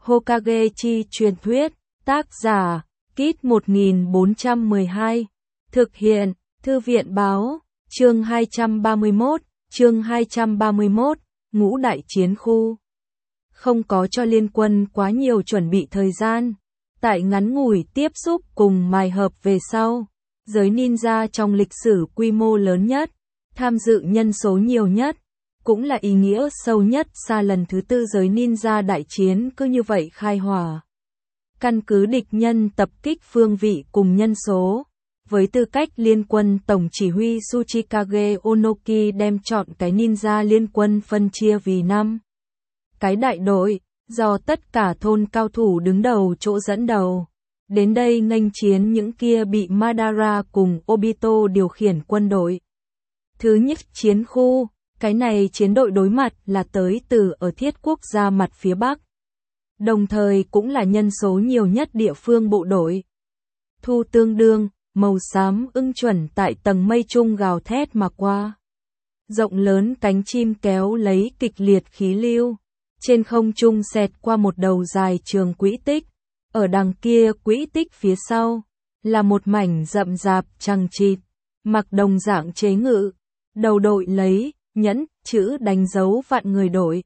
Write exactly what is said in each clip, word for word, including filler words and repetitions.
Hokage chi truyền thuyết, tác giả, Kit một nghìn bốn trăm mười hai, thực hiện, Thư viện báo, chương hai trăm ba mươi mốt, chương hai trăm ba mươi mốt, ngũ đại chiến khu. Không có cho liên quân quá nhiều chuẩn bị thời gian, tại ngắn ngủi tiếp xúc cùng mài hợp về sau, giới ninja trong lịch sử quy mô lớn nhất, tham dự nhân số nhiều nhất, cũng là ý nghĩa sâu nhất xa lần thứ tư giới ninja đại chiến cứ như vậy khai hỏa. Căn cứ địch nhân tập kích phương vị cùng nhân số, với tư cách liên quân tổng chỉ huy Tsuchikage Onoki đem chọn cái ninja liên quân phân chia vì năm cái đại đội, do tất cả thôn cao thủ đứng đầu chỗ dẫn đầu. Đến đây nghênh chiến những kia bị Madara cùng Obito điều khiển quân đội. Thứ nhất chiến khu, cái này chiến đội đối mặt là tới từ ở thiết quốc gia mặt phía Bắc. Đồng thời cũng là nhân số nhiều nhất địa phương bộ đội. Thu tương đương, màu xám ưng chuẩn tại tầng mây trung gào thét mà qua. Rộng lớn cánh chim kéo lấy kịch liệt khí lưu. Trên không trung xẹt qua một đầu dài trường quỹ tích. Ở đằng kia quỹ tích phía sau, là một mảnh rậm rạp chằng chịt, mặc đồng dạng chế ngự. Đầu đội lấy, nhẫn, chữ đánh dấu vạn người đội.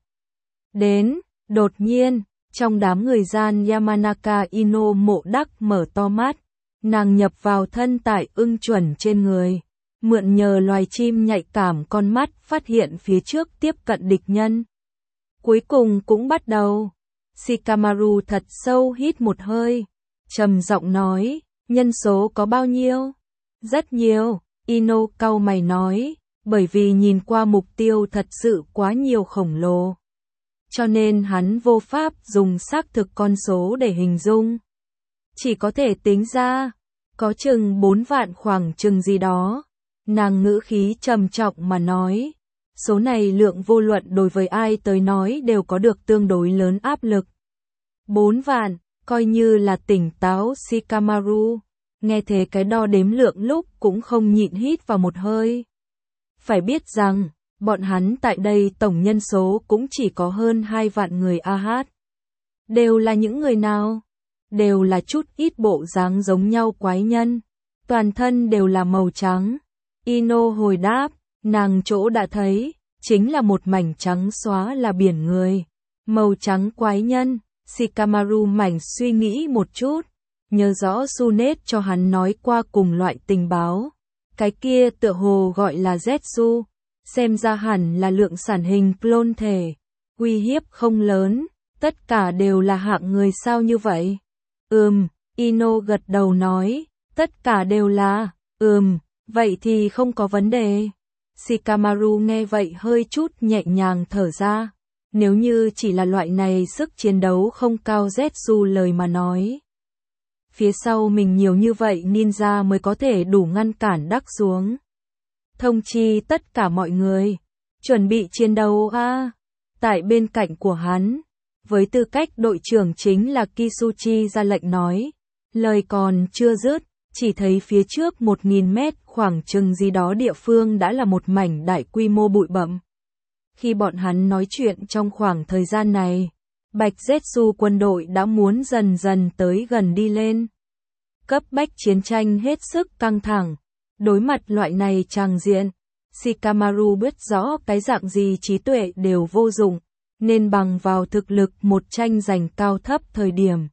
Đến, đột nhiên, trong đám người gian Yamanaka Ino Mộ Đắc mở to mắt, nàng nhập vào thân tại ưng chuẩn trên người, mượn nhờ loài chim nhạy cảm con mắt phát hiện phía trước tiếp cận địch nhân. Cuối cùng cũng bắt đầu. Shikamaru thật sâu hít một hơi, trầm giọng nói, nhân số có bao nhiêu? Rất nhiều, Ino cau mày nói, bởi vì nhìn qua mục tiêu thật sự quá nhiều khổng lồ. Cho nên hắn vô pháp dùng xác thực con số để hình dung. Chỉ có thể tính ra, có chừng bốn vạn khoảng chừng gì đó. Nàng ngữ khí trầm trọng mà nói, số này lượng vô luận đối với ai tới nói đều có được tương đối lớn áp lực. Bốn vạn, coi như là tỉnh táo Shikamaru, nghe thế cái đo đếm lượng lúc cũng không nhịn hít vào một hơi. Phải biết rằng, bọn hắn tại đây tổng nhân số cũng chỉ có hơn hai vạn người a hát. Đều là những người nào? Đều là chút ít bộ dáng giống nhau quái nhân. Toàn thân đều là màu trắng. Ino hồi đáp, nàng chỗ đã thấy, chính là một mảnh trắng xóa là biển người. Màu trắng quái nhân, Shikamaru mảnh suy nghĩ một chút. Nhớ rõ Sunet cho hắn nói qua cùng loại tình báo. Cái kia tựa hồ gọi là Zetsu, xem ra hẳn là lượng sản hình clone thể, uy hiếp không lớn, tất cả đều là hạng người sao như vậy? Ừm, Ino gật đầu nói, tất cả đều là, ừm, vậy thì không có vấn đề. Shikamaru nghe vậy hơi chút nhẹ nhàng thở ra, nếu như chỉ là loại này sức chiến đấu không cao Zetsu lời mà nói. Phía sau mình nhiều như vậy ninja mới có thể đủ ngăn cản đắc xuống. Thông chi tất cả mọi người, chuẩn bị chiến đấu a. À. Tại bên cạnh của hắn, với tư cách đội trưởng chính là Kisuchi ra lệnh nói, lời còn chưa dứt, chỉ thấy phía trước một nghìn mét khoảng chừng gì đó địa phương đã là một mảnh đại quy mô bụi bặm. Khi bọn hắn nói chuyện trong khoảng thời gian này, Bạch Zetsu quân đội đã muốn dần dần tới gần đi lên. Cấp bách chiến tranh hết sức căng thẳng. Đối mặt loại này tràng diện, Shikamaru biết rõ cái dạng gì trí tuệ đều vô dụng, nên bằng vào thực lực một tranh giành cao thấp thời điểm.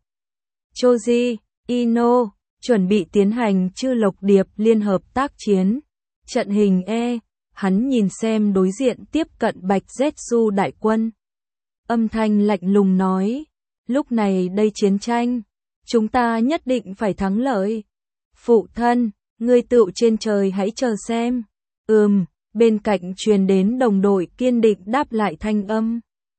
Choji, Ino, chuẩn bị tiến hành chư lộc điệp liên hợp tác chiến. Trận hình E, hắn nhìn xem đối diện tiếp cận Bạch Zetsu đại quân. Âm thanh lạnh lùng nói, lúc này đây chiến tranh, chúng ta nhất định phải thắng lợi. Phụ thân, ngươi tựu trên trời hãy chờ xem. Ừm, bên cạnh truyền đến đồng đội kiên định đáp lại thanh âm.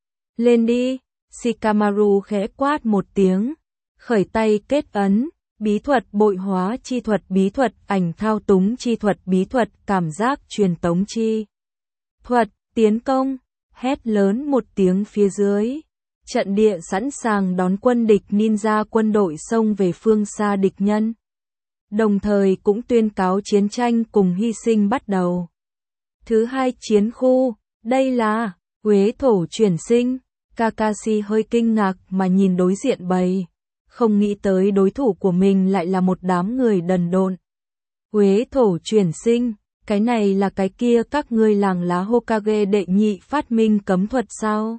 Lên đi, Shikamaru khẽ quát một tiếng, khởi tay kết ấn, bí thuật bội hóa chi thuật bí thuật ảnh thao túng chi thuật bí thuật cảm giác truyền tống chi. Thuật, tiến công, hét lớn một tiếng phía dưới. Trận địa sẵn sàng đón quân địch ninja quân đội xông về phương xa địch nhân. Đồng thời cũng tuyên cáo chiến tranh cùng hy sinh bắt đầu. Thứ hai chiến khu, đây là Huế thổ chuyển sinh, Kakashi hơi kinh ngạc mà nhìn đối diện bầy. Không nghĩ tới đối thủ của mình lại là một đám người đần độn. Uế thổ chuyển sinh, cái này là cái kia các ngươi làng lá Hokage đệ nhị phát minh cấm thuật sao?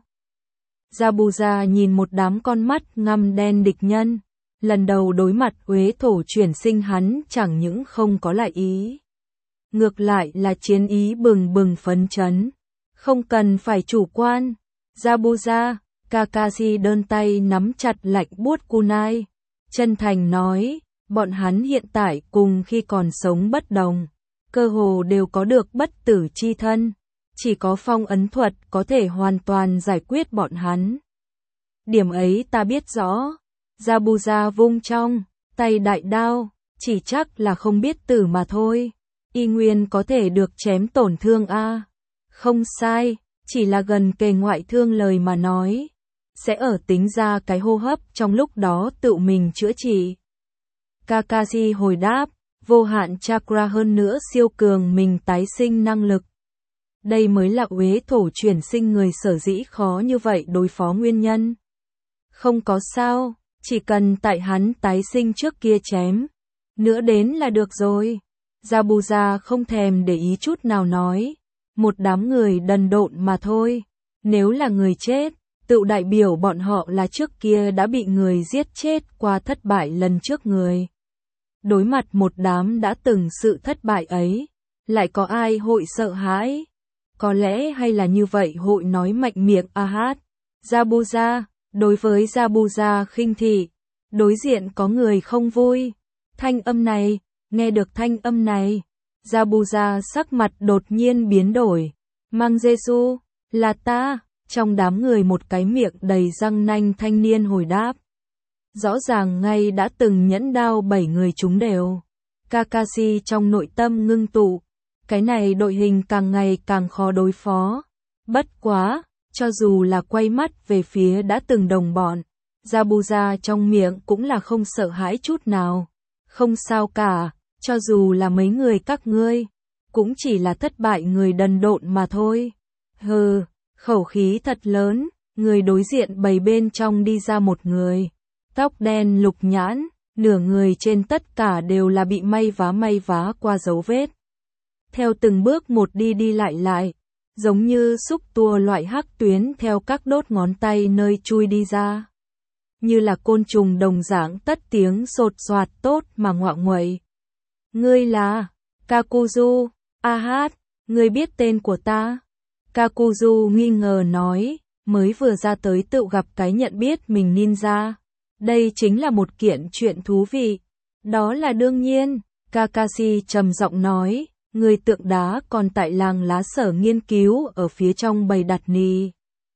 Zabuza nhìn một đám con mắt ngăm đen địch nhân. Lần đầu đối mặt uế thổ chuyển sinh hắn chẳng những không có lại ý. Ngược lại là chiến ý bừng bừng phấn chấn. Không cần phải chủ quan. Zabuza, Kakashi đơn tay nắm chặt lạnh buốt kunai. Chân thành nói, bọn hắn hiện tại cùng khi còn sống bất đồng. Cơ hồ đều có được bất tử chi thân. Chỉ có phong ấn thuật có thể hoàn toàn giải quyết bọn hắn. Điểm ấy ta biết rõ. Zabuza vung trong tay đại đao, chỉ chắc là không biết tử mà thôi. Y nguyên có thể được chém tổn thương a. À. Không sai, chỉ là gần kề ngoại thương lời mà nói. Sẽ ở tính ra cái hô hấp trong lúc đó tự mình chữa trị. Kakashi hồi đáp, vô hạn chakra hơn nữa siêu cường mình tái sinh năng lực. Đây mới là uế thổ chuyển sinh người sở dĩ khó như vậy đối phó nguyên nhân. Không có sao, chỉ cần tại hắn tái sinh trước kia chém. Nữa đến là được rồi. Zabuza không thèm để ý chút nào nói. Một đám người đần độn mà thôi. Nếu là người chết, tự đại biểu bọn họ là trước kia đã bị người giết chết qua thất bại lần trước người. Đối mặt một đám đã từng sự thất bại ấy, lại có ai hội sợ hãi? Có lẽ hay là như vậy hội nói mạnh miệng a hát. Zabuza, đối với Zabuza khinh thị, đối diện có người không vui. Thanh âm này, nghe được thanh âm này, Zabuza sắc mặt đột nhiên biến đổi. Mang Giê-xu, là ta, trong đám người một cái miệng đầy răng nanh thanh niên hồi đáp. Rõ ràng ngay đã từng nhẫn đao bảy người chúng đều. Kakashi trong nội tâm ngưng tụ. Cái này đội hình càng ngày càng khó đối phó. Bất quá, cho dù là quay mắt về phía đã từng đồng bọn, Zabuza trong miệng cũng là không sợ hãi chút nào. Không sao cả, cho dù là mấy người các ngươi, cũng chỉ là thất bại người đần độn mà thôi. Hừ, khẩu khí thật lớn, người đối diện bầy bên trong đi ra một người. Tóc đen lục nhãn, nửa người trên tất cả đều là bị may vá may vá qua dấu vết. Theo từng bước một đi đi lại lại, giống như xúc tua loại hắc tuyến theo các đốt ngón tay nơi chui đi ra. Như là côn trùng đồng dạng tất tiếng sột soạt tốt mà ngoạ nguậy. Ngươi là Kakuzu, a hát, ngươi biết tên của ta? Kakuzu nghi ngờ nói, mới vừa ra tới tự gặp cái nhận biết mình ninja. Đây chính là một kiện chuyện thú vị. Đó là đương nhiên, Kakashi trầm giọng nói, người tượng đá còn tại làng lá sở nghiên cứu ở phía trong bầy đặt nì.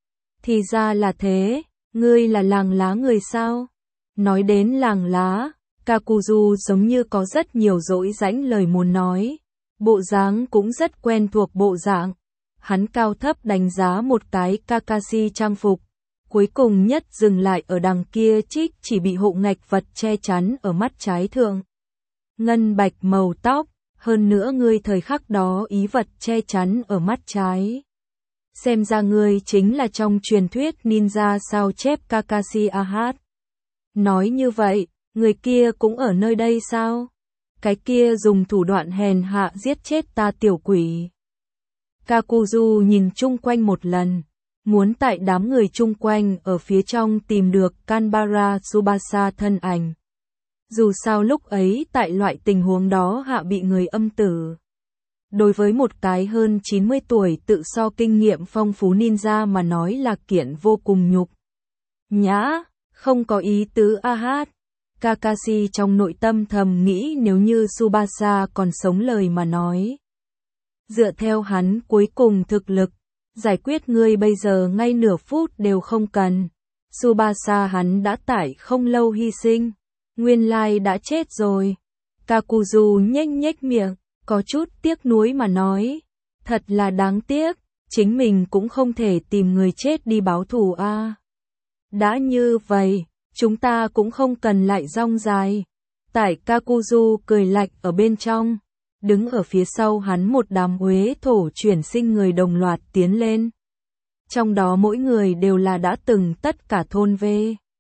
Thì ra là thế, ngươi là làng lá người sao? Nói đến làng lá, Kakuzu giống như có rất nhiều dỗi dãnh lời muốn nói. Bộ dáng cũng rất quen thuộc bộ dạng. Hắn cao thấp đánh giá một cái Kakashi trang phục. Cuối cùng nhất dừng lại ở đằng kia trích chỉ bị hộ ngạch vật che chắn ở mắt trái thượng. Ngân bạch màu tóc, hơn nữa ngươi thời khắc đó ý vật che chắn ở mắt trái. Xem ra ngươi chính là trong truyền thuyết ninja sao chép Kakashi a hát. Nói như vậy, người kia cũng ở nơi đây sao? Cái kia dùng thủ đoạn hèn hạ giết chết ta tiểu quỷ. Kakuzu nhìn chung quanh một lần. Muốn tại đám người chung quanh ở phía trong tìm được Kanbara Tsubasa thân ảnh. Dù sao lúc ấy tại loại tình huống đó hạ bị người âm tử. Đối với một cái hơn chín mươi tuổi tự so kinh nghiệm phong phú ninja mà nói là kiện vô cùng nhục. Nhã, không có ý tứ a hát. Kakashi trong nội tâm thầm nghĩ nếu như Tsubasa còn sống lời mà nói. Dựa theo hắn cuối cùng thực lực. Giải quyết ngươi bây giờ ngay nửa phút đều không cần. Tsubasa hắn đã tải không lâu hy sinh. Nguyên lai đã chết rồi. Kakuzu nhếch nhếch miệng, có chút tiếc nuối mà nói. Thật là đáng tiếc, chính mình cũng không thể tìm người chết đi báo thù a. À. Đã như vậy, chúng ta cũng không cần lại rong dài. Tại Kakuzu cười lạnh ở bên trong. Đứng ở phía sau hắn một đám uế thổ chuyển sinh người đồng loạt tiến lên. Trong đó mỗi người đều là đã từng tất cả thôn V.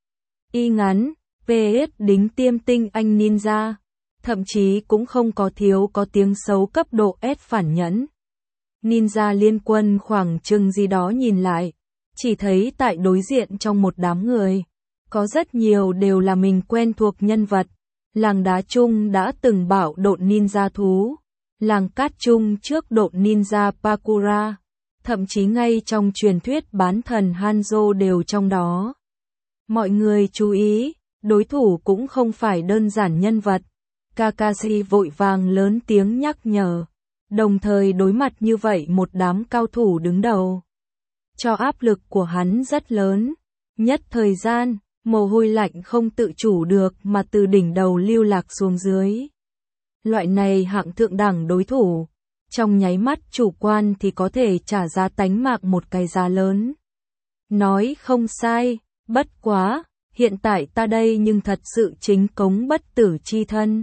Y ngắn, pê ét đính tiêm tinh anh ninja. Thậm chí cũng không có thiếu có tiếng xấu cấp độ S phản nhẫn. Ninja liên quân khoảng chừng gì đó nhìn lại, chỉ thấy tại đối diện trong một đám người, có rất nhiều đều là mình quen thuộc nhân vật. Làng đá chung đã từng bảo độn ninja thú, làng cát chung trước độn ninja Pakura, thậm chí ngay trong truyền thuyết bán thần Hanzo đều trong đó. Mọi người chú ý, đối thủ cũng không phải đơn giản nhân vật. Kakashi vội vàng lớn tiếng nhắc nhở, đồng thời đối mặt như vậy một đám cao thủ đứng đầu. Cho áp lực của hắn rất lớn, nhất thời gian, mồ hôi lạnh không tự chủ được mà từ đỉnh đầu lưu lạc xuống dưới. Loại này hạng thượng đẳng đối thủ, trong nháy mắt chủ quan thì có thể trả giá tánh mạng một cái giá lớn. Nói không sai, bất quá, hiện tại ta đây nhưng thật sự chính cống bất tử chi thân.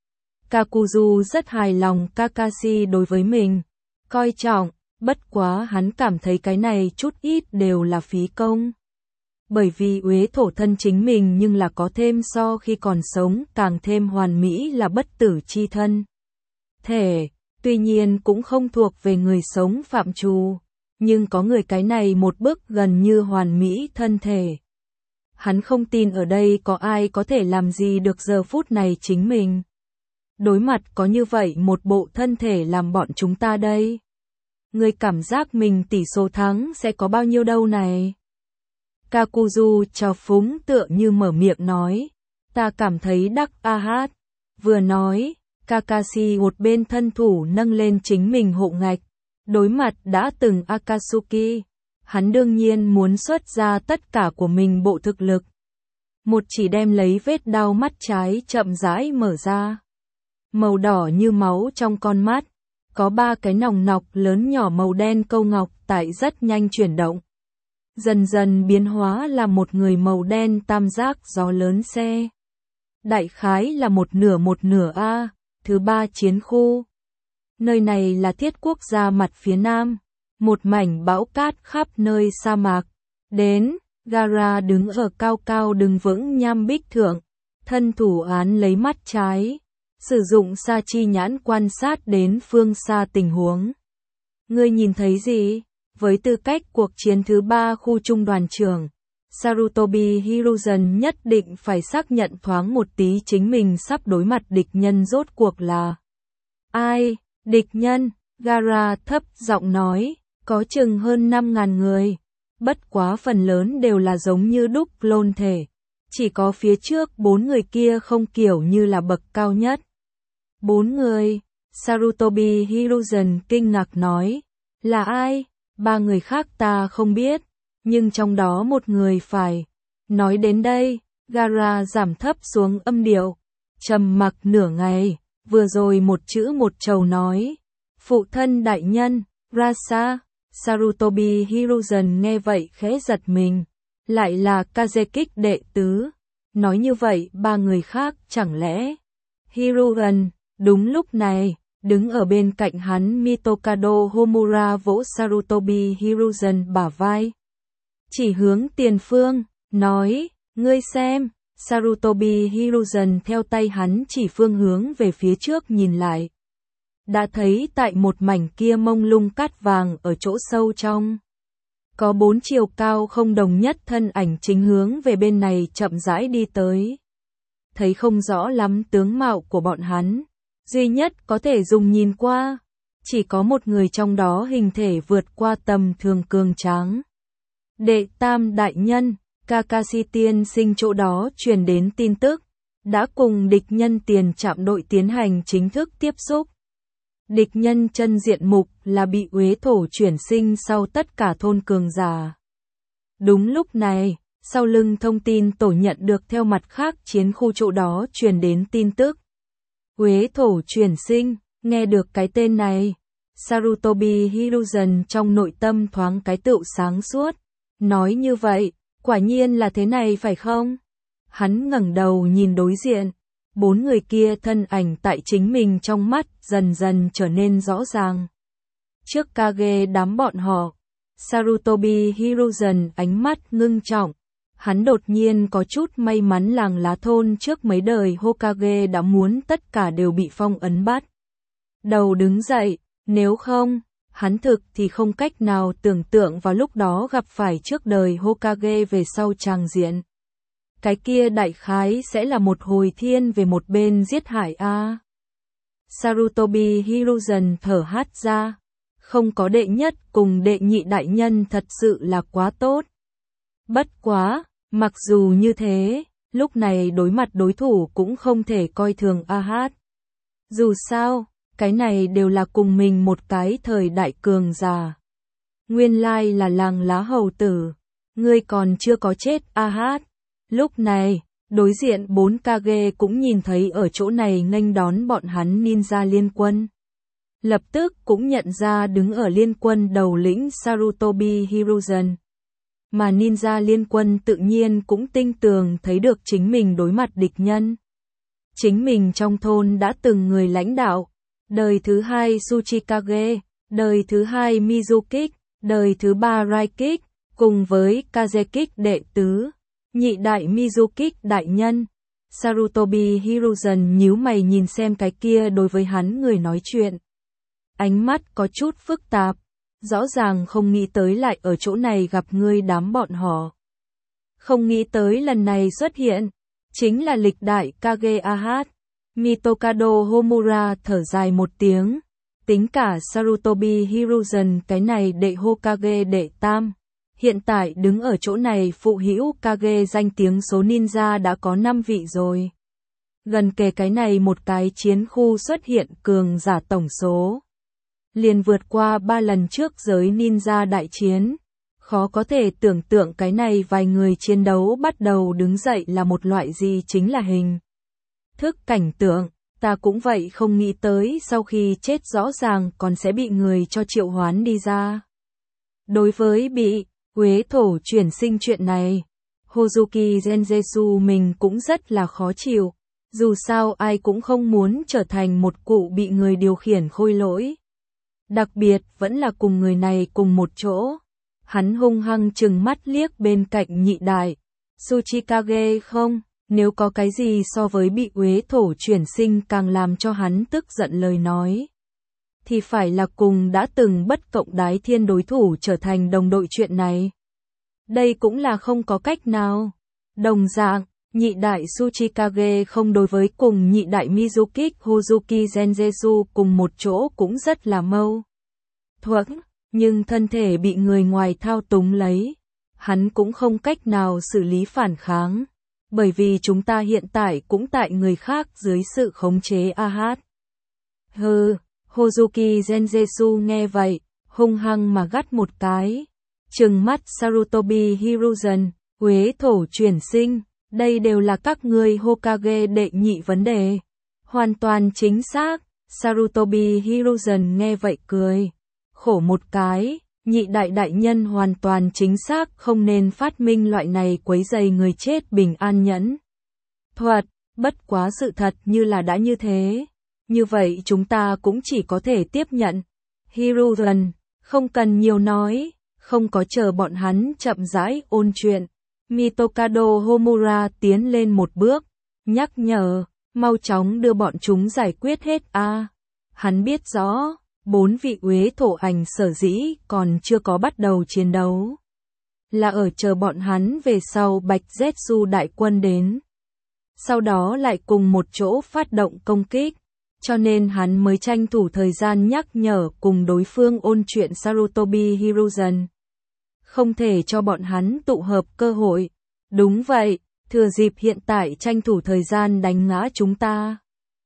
Kakuzu rất hài lòng Kakashi đối với mình, coi trọng, bất quá hắn cảm thấy cái này chút ít đều là phí công. Bởi vì uế thổ thân chính mình nhưng là có thêm so khi còn sống càng thêm hoàn mỹ là bất tử chi thân. Thể, tuy nhiên cũng không thuộc về người sống phạm trù, nhưng có người cái này một bước gần như hoàn mỹ thân thể. Hắn không tin ở đây có ai có thể làm gì được giờ phút này chính mình. Đối mặt có như vậy một bộ thân thể làm bọn chúng ta đây. Người cảm giác mình tỷ số thắng sẽ có bao nhiêu đâu này. Kakuzu trào phúng tựa như mở miệng nói. Ta cảm thấy đắc a hát. Vừa nói, Kakashi một bên thân thủ nâng lên chính mình hộ ngạch. Đối mặt đã từng Akatsuki. Hắn đương nhiên muốn xuất ra tất cả của mình bộ thực lực. Một chỉ đem lấy vết đau mắt trái chậm rãi mở ra. Màu đỏ như máu trong con mắt. Có ba cái nòng nọc lớn nhỏ màu đen câu ngọc tại rất nhanh chuyển động. Dần dần biến hóa là một người màu đen tam giác gió lớn xe. Đại khái là một nửa một nửa A, thứ ba chiến khu. Nơi này là thiết quốc gia mặt phía nam. Một mảnh bão cát khắp nơi sa mạc. Đến, Gaara đứng ở cao cao đứng vững nham bích thượng. Thân thủ án lấy mắt trái. Sử dụng sa chi nhãn quan sát đến phương xa tình huống. Ngươi nhìn thấy gì? Với tư cách cuộc chiến thứ ba khu trung đoàn trưởng, Sarutobi Hiruzen nhất định phải xác nhận thoáng một tí chính mình sắp đối mặt địch nhân rốt cuộc là ai? Địch nhân, Gaara thấp giọng nói, có chừng hơn năm ngàn người. Bất quá phần lớn đều là giống như đúc clone thể. Chỉ có phía trước bốn người kia không kiểu như là bậc cao nhất. Bốn người, Sarutobi Hiruzen kinh ngạc nói, là ai? Ba người khác ta không biết, nhưng trong đó một người phải. Nói đến đây, Gaara giảm thấp xuống âm điệu, trầm mặc nửa ngày, vừa rồi một chữ một trầu nói, phụ thân đại nhân, Rasa. Sarutobi Hiruzen nghe vậy khẽ giật mình, lại là Kazekik đệ tứ. Nói như vậy ba người khác chẳng lẽ? Hiruzen, đúng lúc này, đứng ở bên cạnh hắn Mitokado Homura vỗ Sarutobi Hiruzen bả vai. Chỉ hướng tiền phương, nói, ngươi xem, Sarutobi Hiruzen theo tay hắn chỉ phương hướng về phía trước nhìn lại. Đã thấy tại một mảnh kia mông lung cát vàng ở chỗ sâu trong. Có bốn chiều cao không đồng nhất thân ảnh chính hướng về bên này chậm rãi đi tới. Thấy không rõ lắm tướng mạo của bọn hắn. Duy nhất có thể dùng nhìn qua. Chỉ có một người trong đó hình thể vượt qua tầm thường cường tráng. Đệ tam đại nhân, Kakashi tiên sinh chỗ đó truyền đến tin tức. Đã cùng địch nhân tiền trạm đội tiến hành chính thức tiếp xúc. Địch nhân chân diện mục là bị uế thổ chuyển sinh sau tất cả thôn cường giả. Đúng lúc này, sau lưng thông tin tổ nhận được theo mặt khác chiến khu chỗ đó truyền đến tin tức. Uế thổ chuyển sinh, nghe được cái tên này. Sarutobi Hiruzen trong nội tâm thoáng cái tựu sáng suốt. Nói như vậy, quả nhiên là thế này phải không? Hắn ngẩng đầu nhìn đối diện. Bốn người kia thân ảnh tại chính mình trong mắt dần dần trở nên rõ ràng. Trước Kage đám bọn họ, Sarutobi Hiruzen ánh mắt ngưng trọng. Hắn đột nhiên có chút may mắn làng lá thôn trước mấy đời Hokage đã muốn tất cả đều bị phong ấn bắt đầu đứng dậy, nếu không, hắn thực thì không cách nào tưởng tượng vào lúc đó gặp phải trước đời Hokage về sau tràng diện. Cái kia đại khái sẽ là một hồi thiên về một bên giết hại a. À. Sarutobi Hiruzen thở hắt ra, không có đệ nhất cùng đệ nhị đại nhân thật sự là quá tốt. Bất quá, mặc dù như thế, lúc này đối mặt đối thủ cũng không thể coi thường a hát. Dù sao, cái này đều là cùng mình một cái thời đại cường giả. Nguyên lai là làng lá hầu tử, ngươi còn chưa có chết a hát. Lúc này, đối diện bốn Kage cũng nhìn thấy ở chỗ này nghênh đón bọn hắn ninja liên quân. Lập tức cũng nhận ra đứng ở liên quân đầu lĩnh Sarutobi Hiruzen. Mà ninja liên quân tự nhiên cũng tinh tường thấy được chính mình đối mặt địch nhân. Chính mình trong thôn đã từng người lãnh đạo, đời thứ hai Tsuchikage, đời thứ hai Mizukik, đời thứ ba Raikik, cùng với Kazekik đệ tứ, nhị đại Mizukik đại nhân. Sarutobi Hiruzen nhíu mày nhìn xem cái kia đối với hắn người nói chuyện. Ánh mắt có chút phức tạp, rõ ràng không nghĩ tới lại ở chỗ này gặp ngươi đám bọn họ. Không nghĩ tới lần này xuất hiện, chính là lịch đại Kage a hát. Mitokado Homura thở dài một tiếng, tính cả Sarutobi Hiruzen cái này đệ Hokage đệ tam. Hiện tại đứng ở chỗ này phụ hữu Kage danh tiếng số ninja đã có năm vị rồi. Gần kề cái này một cái chiến khu xuất hiện cường giả tổng số. Liền vượt qua ba lần trước giới ninja đại chiến. Khó có thể tưởng tượng cái này vài người chiến đấu bắt đầu đứng dậy là một loại gì chính là hình thức cảnh tượng. Ta cũng vậy không nghĩ tới sau khi chết rõ ràng còn sẽ bị người cho triệu hoán đi ra. Đối với bị Uế thổ chuyển sinh chuyện này, Hozuki Genjetsu mình cũng rất là khó chịu. Dù sao ai cũng không muốn trở thành một cụ bị người điều khiển khôi lỗi. Đặc biệt vẫn là cùng người này cùng một chỗ. Hắn hung hăng trừng mắt liếc bên cạnh nhị đại. Tsuchikage không, nếu có cái gì so với bị uế thổ chuyển sinh càng làm cho hắn tức giận lời nói. Thì phải là cùng đã từng bất cộng đái thiên đối thủ trở thành đồng đội chuyện này. Đây cũng là không có cách nào. Đồng dạng, nhị đại Tsuchikage không đối với cùng nhị đại Mizukik Hozuki Genjetsu cùng một chỗ cũng rất là mâu thuẫn, nhưng thân thể bị người ngoài thao túng lấy. Hắn cũng không cách nào xử lý phản kháng, bởi vì chúng ta hiện tại cũng tại người khác dưới sự khống chế a hát. Hừ. Hozuki Genjetsu nghe vậy, hung hăng mà gắt một cái. Trừng mắt Sarutobi Hiruzen, uế thổ chuyển sinh, đây đều là các ngươi Hokage đệ nhị vấn đề. Hoàn toàn chính xác, Sarutobi Hiruzen nghe vậy cười. Khổ một cái, nhị đại đại nhân hoàn toàn chính xác không nên phát minh loại này quấy rầy người chết bình an nhẫn thuật, bất quá sự thật như là đã như thế. Như vậy chúng ta cũng chỉ có thể tiếp nhận. Hiruzen, không cần nhiều nói, không có chờ bọn hắn chậm rãi ôn chuyện. Mitokado Homura tiến lên một bước, nhắc nhở, mau chóng đưa bọn chúng giải quyết hết a. À, hắn biết rõ, bốn vị uế thổ ảnh sở dĩ còn chưa có bắt đầu chiến đấu. Là ở chờ bọn hắn về sau Bạch Zetsu đại quân đến. Sau đó lại cùng một chỗ phát động công kích. Cho nên hắn mới tranh thủ thời gian nhắc nhở cùng đối phương ôn chuyện Sarutobi Hiruzen. Không thể cho bọn hắn tụ hợp cơ hội. Đúng vậy, thừa dịp hiện tại tranh thủ thời gian đánh ngã chúng ta.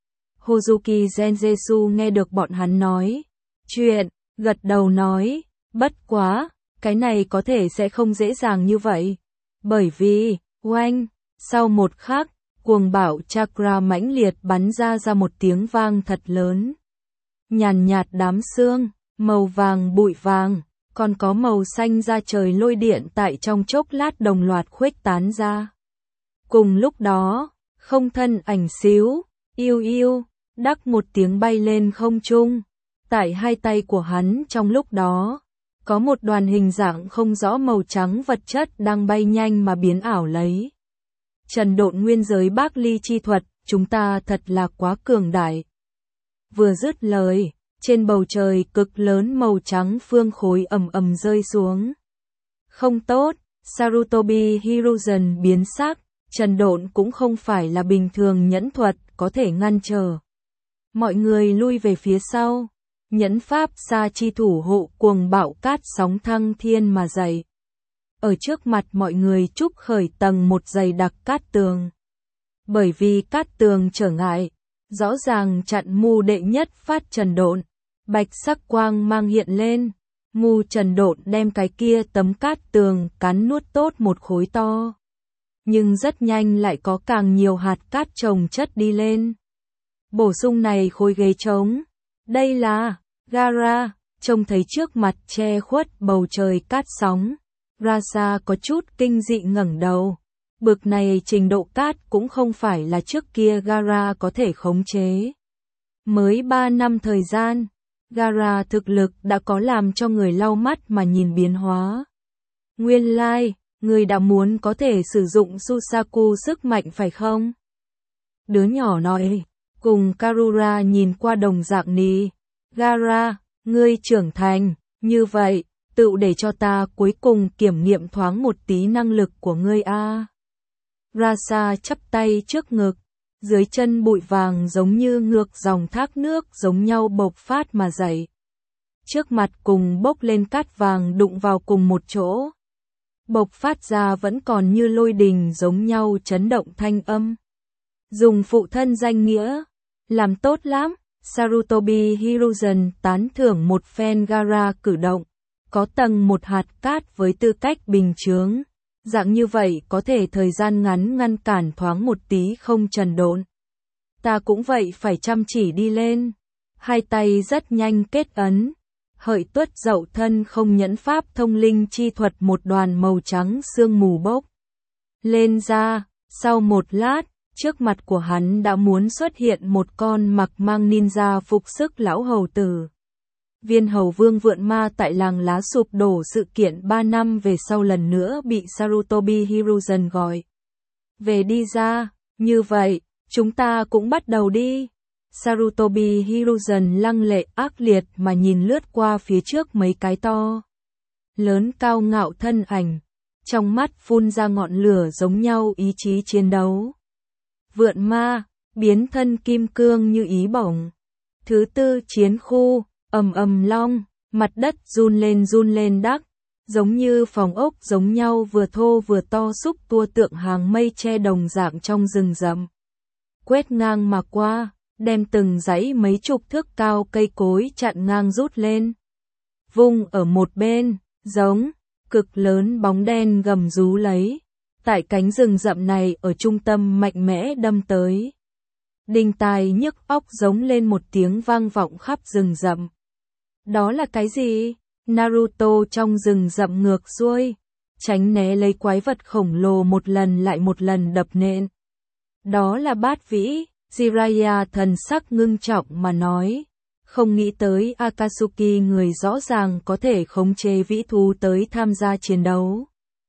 Hozuki Genjetsu nghe được bọn hắn nói chuyện, gật đầu nói, bất quá, cái này có thể sẽ không dễ dàng như vậy. Bởi vì, oanh, sau một khắc, cuồng bạo chakra mãnh liệt bắn ra ra một tiếng vang thật lớn. Nhàn nhạt đám sương, màu vàng bụi vàng, còn có màu xanh da trời lôi điện tại trong chốc lát đồng loạt khuếch tán ra. Cùng lúc đó, không thân ảnh xíu, yêu yêu, đắc một tiếng bay lên không trung. Tại hai tay của hắn trong lúc đó, Có một đoàn hình dạng không rõ màu trắng vật chất đang bay nhanh mà biến ảo lấy. Trần độn nguyên giới Bác Ly chi thuật, chúng ta thật là quá cường đại. Vừa dứt lời, trên bầu trời cực lớn màu trắng phương khối ầm ầm rơi xuống. Không tốt, Sarutobi Hiruzen biến sắc, Trần độn cũng không phải là bình thường nhẫn thuật có thể ngăn trở. Mọi người lui về phía sau. Nhẫn pháp Sa chi thủ hộ cuồng bạo cát sóng thăng thiên mà dậy. Ở trước mặt mọi người trúc khởi tầng một dày đặc cát tường. Bởi vì cát tường trở ngại, rõ ràng chặn mù đệ nhất phát Trần độn. Bạch sắc quang mang hiện lên, mù Trần độn đem cái kia tấm cát tường cắn nuốt tốt một khối to. Nhưng rất nhanh lại có càng nhiều hạt cát chồng chất đi lên. Bổ sung này khối ghế trống. Đây là Gaara, trông thấy trước mặt che khuất bầu trời cát sóng. Rasa có chút kinh dị ngẩng đầu. Bực này trình độ cát cũng không phải là trước kia Gaara có thể khống chế. Mới ba năm thời gian, Gaara thực lực đã có làm cho người lau mắt mà nhìn biến hóa. Nguyên lai, like, người đã muốn có thể sử dụng Susaku sức mạnh phải không? Đứa nhỏ nói, cùng Karura nhìn qua đồng dạng ni. Gaara, ngươi trưởng thành, như vậy, tự để cho ta cuối cùng kiểm nghiệm thoáng một tí năng lực của ngươi a. Rasa chắp tay trước ngực, dưới chân bụi vàng giống như ngược dòng thác nước giống nhau bộc phát mà dậy. Trước mặt cùng bốc lên cát vàng đụng vào cùng một chỗ. Bộc phát ra vẫn còn như lôi đình giống nhau chấn động thanh âm. Dùng phụ thân danh nghĩa, làm tốt lắm. Sarutobi Hiruzen tán thưởng một phen Gaara cử động, có tầng một hạt cát với tư cách bình chướng, dạng như vậy có thể thời gian ngắn ngăn cản thoáng một tí không Trần độn. Ta cũng vậy phải chăm chỉ đi lên, hai tay rất nhanh kết ấn, hợi tuất dậu thân không nhẫn pháp thông linh chi thuật một đoàn màu trắng sương mù bốc lên ra, sau một lát, trước mặt của hắn đã muốn xuất hiện một con mặc mang ninja phục sức lão hầu tử. Viên hầu vương vượn ma tại làng lá sụp đổ sự kiện ba năm về sau lần nữa bị Sarutobi Hiruzen gọi về đi ra, như vậy, chúng ta cũng bắt đầu đi. Sarutobi Hiruzen lăng lệ ác liệt mà nhìn lướt qua phía trước mấy cái to lớn cao ngạo thân ảnh, trong mắt phun ra ngọn lửa giống nhau ý chí chiến đấu. Vượn ma, biến thân kim cương như ý bổng. Thứ tư chiến khu, ầm ầm long, mặt đất run lên run lên đắc, giống như phòng ốc giống nhau vừa thô vừa to xúc tua tượng hàng mây che đồng dạng trong rừng rậm. Quét ngang mà qua, đem từng dãy mấy chục thước cao cây cối chặn ngang rút lên. Vung ở một bên, giống, cực lớn bóng đen gầm rú lấy. Tại cánh rừng rậm này ở trung tâm mạnh mẽ đâm tới. Đinh tai nhức óc giống lên một tiếng vang vọng khắp rừng rậm. Đó là cái gì? Naruto trong rừng rậm ngược xuôi, tránh né lấy quái vật khổng lồ một lần lại một lần đập nện. Đó là bát vĩ, Jiraiya thần sắc ngưng trọng mà nói. Không nghĩ tới Akatsuki người rõ ràng có thể khống chế vĩ thú tới tham gia chiến đấu.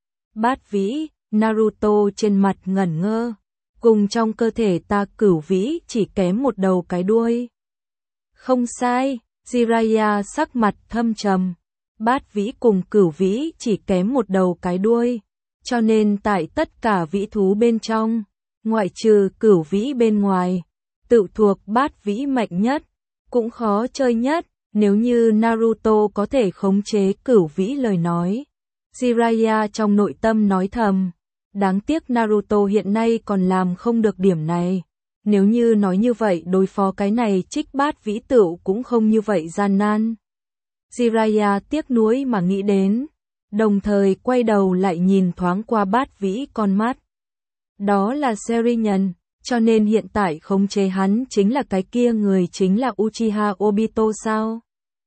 Bát vĩ, Naruto trên mặt ngẩn ngơ, cùng trong cơ thể ta cửu vĩ chỉ kém một đầu cái đuôi. Không sai, Jiraiya sắc mặt thâm trầm, bát vĩ cùng cửu vĩ chỉ kém một đầu cái đuôi, cho nên tại tất cả vĩ thú bên trong, ngoại trừ cửu vĩ bên ngoài, tự thuộc bát vĩ mạnh nhất, cũng khó chơi nhất, nếu như Naruto có thể khống chế cửu vĩ lời nói. Jiraiya trong nội tâm nói thầm. Đáng tiếc Naruto hiện nay còn làm không được điểm này. Nếu như nói như vậy đối phó cái này trích bát vĩ tựu cũng không như vậy gian nan. Jiraiya tiếc nuối mà nghĩ đến. Đồng thời quay đầu lại nhìn thoáng qua bát vĩ con mắt. Đó là Serinhân, cho nên hiện tại khống chế hắn chính là cái kia người chính là Uchiha Obito sao?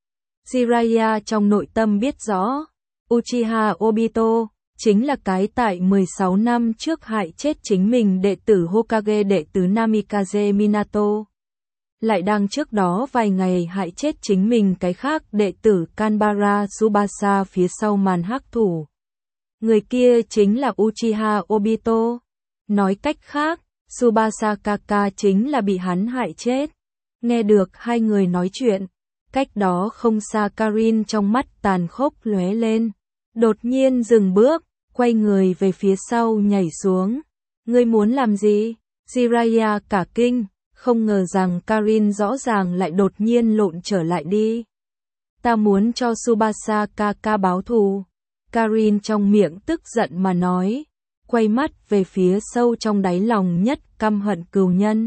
Jiraiya trong nội tâm biết rõ. Uchiha Obito chính là cái tại mười sáu năm trước hại chết chính mình đệ tử Hokage đệ tử Namikaze Minato. lại đang trước đó vài ngày hại chết chính mình cái khác đệ tử Kanbara Tsubasa phía sau màn hắc thủ. Người kia chính là Uchiha Obito. Nói cách khác, Tsubasa Kaka chính là bị hắn hại chết. Nghe được hai người nói chuyện, cách đó không xa Karin trong mắt tàn khốc lóe lên. Đột nhiên dừng bước, quay người về phía sau nhảy xuống. Ngươi muốn làm gì? Jiraiya cả kinh, không ngờ rằng Karin rõ ràng lại đột nhiên lộn trở lại đi. Ta muốn cho Tsubasa Kaka báo thù. Karin trong miệng tức giận mà nói, quay mắt về phía sâu trong đáy lòng nhất căm hận cừu nhân.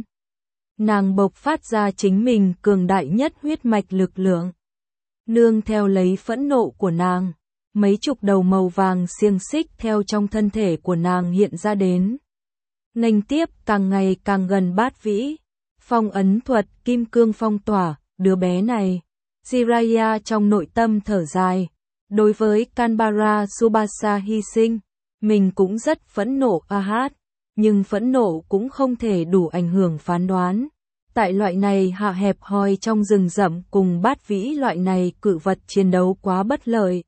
Nàng bộc phát ra chính mình cường đại nhất huyết mạch lực lượng. Nương theo lấy phẫn nộ của nàng, mấy chục đầu màu vàng xiềng xích theo trong thân thể của nàng hiện ra đến. Nghênh tiếp càng ngày càng gần Bát Vĩ. Phong ấn thuật kim cương phong tỏa, đứa bé này. Jiraiya trong nội tâm thở dài. Đối với Kanbara Tsubasa hy sinh, mình cũng rất phẫn nộ a hát, nhưng phẫn nộ cũng không thể đủ ảnh hưởng phán đoán. Tại loại này hạ hẹp hòi trong rừng rậm cùng Bát Vĩ loại này cự vật chiến đấu quá bất lợi.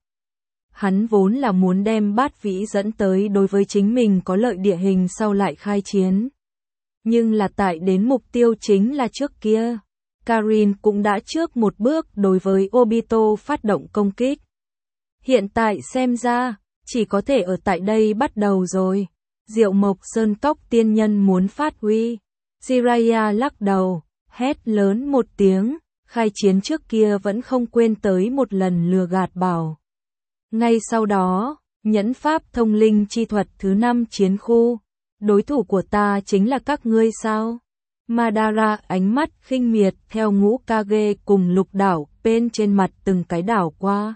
Hắn vốn là muốn đem Bát Vĩ dẫn tới đối với chính mình có lợi địa hình sau lại khai chiến. Nhưng là tại đến mục tiêu chính là trước kia. Karin cũng đã trước một bước đối với Obito phát động công kích. Hiện tại xem ra, chỉ có thể ở tại đây bắt đầu rồi. Diệu Mộc Sơn Cốc tiên nhân muốn phát huy. Jiraiya lắc đầu, hét lớn một tiếng, khai chiến trước kia vẫn không quên tới một lần lừa gạt bảo. Ngay sau đó, nhẫn pháp thông linh chi thuật thứ năm chiến khu. Đối thủ của ta chính là các ngươi sao? Madara ánh mắt khinh miệt theo ngũ Kage cùng lục đảo bên trên mặt từng cái đảo qua.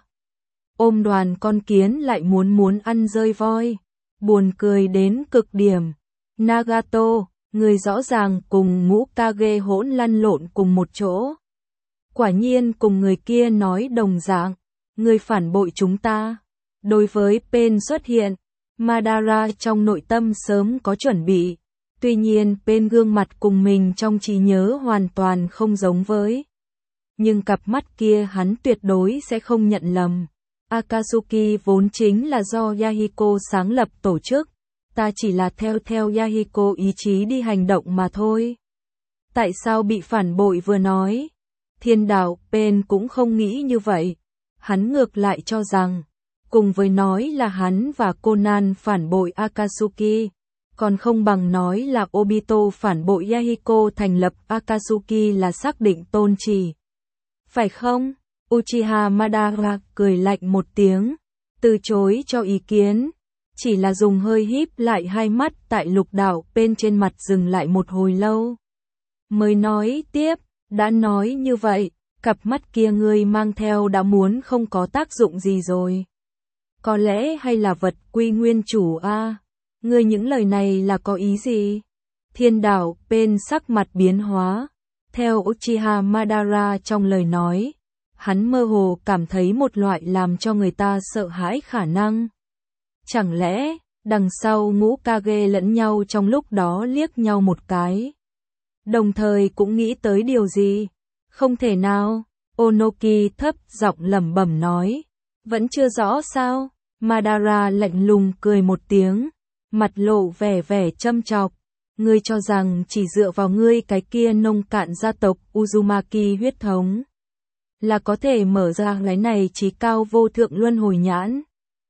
Ôm đoàn con kiến lại muốn muốn ăn rơi voi. Buồn cười đến cực điểm. Nagato, người rõ ràng cùng ngũ Kage hỗn lăn lộn cùng một chỗ. Quả nhiên cùng người kia nói đồng dạng. Người phản bội chúng ta. Đối với Pain xuất hiện, Madara trong nội tâm sớm có chuẩn bị. Tuy nhiên Pain gương mặt cùng mình trong trí nhớ hoàn toàn không giống với. Nhưng cặp mắt kia hắn tuyệt đối sẽ không nhận lầm. Akatsuki vốn chính là do Yahiko sáng lập tổ chức. Ta chỉ là theo theo Yahiko ý chí đi hành động mà thôi. Tại sao bị phản bội vừa nói? Thiên đạo Pain cũng không nghĩ như vậy. Hắn ngược lại cho rằng, cùng với nói là hắn và Conan phản bội Akatsuki, còn không bằng nói là Obito phản bội Yahiko thành lập Akatsuki là xác định tôn chỉ. Phải không? Uchiha Madara cười lạnh một tiếng, từ chối cho ý kiến, chỉ là dùng hơi híp lại hai mắt tại lục đảo bên trên mặt dừng lại một hồi lâu. Mới nói tiếp, đã nói như vậy, cặp mắt kia ngươi mang theo đã muốn không có tác dụng gì rồi. Có lẽ hay là vật quy nguyên chủ a? À? Ngươi những lời này là có ý gì? Thiên đạo Pain sắc mặt biến hóa. Theo Uchiha Madara trong lời nói, hắn mơ hồ cảm thấy một loại làm cho người ta sợ hãi khả năng. Chẳng lẽ, đằng sau ngũ Kage lẫn nhau trong lúc đó liếc nhau một cái. Đồng thời cũng nghĩ tới điều gì? Không thể nào, Onoki thấp giọng lẩm bẩm nói. Vẫn chưa rõ sao? Madara lạnh lùng cười một tiếng, mặt lộ vẻ vẻ châm chọc. Ngươi cho rằng chỉ dựa vào ngươi cái kia nông cạn gia tộc Uzumaki huyết thống là có thể mở ra cái này chí cao vô thượng luân hồi nhãn.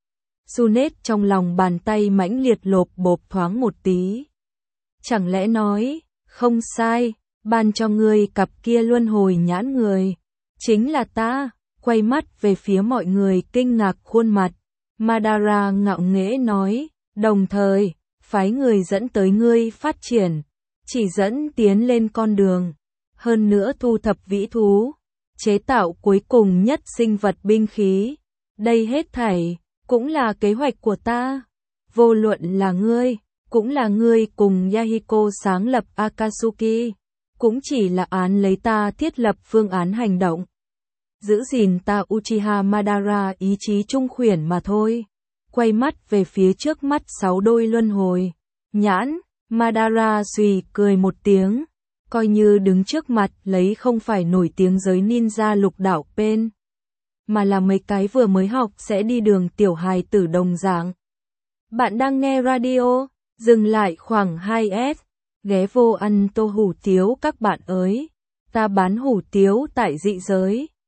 Sunet trong lòng bàn tay mãnh liệt lộp bộp thoáng một tí. Chẳng lẽ nói, không sai, ban cho ngươi cặp kia luân hồi nhãn người, chính là ta. Quay mắt về phía mọi người kinh ngạc khuôn mặt, Madara ngạo nghễ nói, đồng thời, phái người dẫn tới ngươi phát triển, chỉ dẫn tiến lên con đường, hơn nữa thu thập vĩ thú, chế tạo cuối cùng nhất sinh vật binh khí. Đây hết thảy, cũng là kế hoạch của ta. Vô luận là ngươi, cũng là ngươi cùng Yahiko sáng lập Akatsuki, cũng chỉ là án lấy ta thiết lập phương án hành động. Giữ gìn ta Uchiha Madara ý chí trung khuyển mà thôi. Quay mắt về phía trước mắt sáu đôi luân hồi nhãn, Madara suy cười một tiếng, coi như đứng trước mặt lấy không phải nổi tiếng giới ninja lục đạo pen, mà là mấy cái vừa mới học sẽ đi đường tiểu hài tử đồng dạng. Bạn đang nghe radio, dừng lại khoảng hai s, ghé vô ăn tô hủ tiếu các bạn ơi, ta bán hủ tiếu tại dị giới.